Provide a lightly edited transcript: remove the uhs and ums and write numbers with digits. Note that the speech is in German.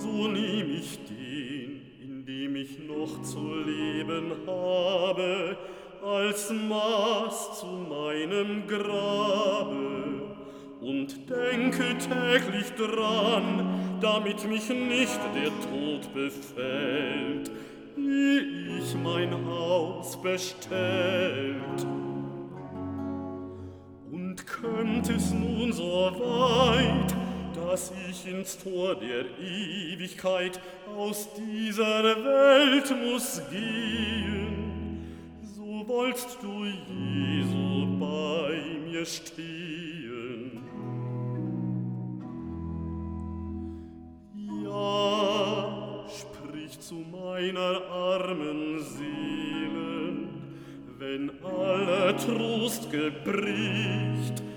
so nehm ich den, in dem ich noch zu leben habe, als Maß zu meinem Grabe und denke täglich dran, damit mich nicht der Tod befällt, ehe ich mein Haus bestellt. Und kömmt es nun so weit, dass ich ins Tor der Ewigkeit aus dieser Welt muss gehen, so wollst du, Jesu, bei mir stehen. Ja, sprich zu meiner armen Seele, wenn aller Trost gebricht,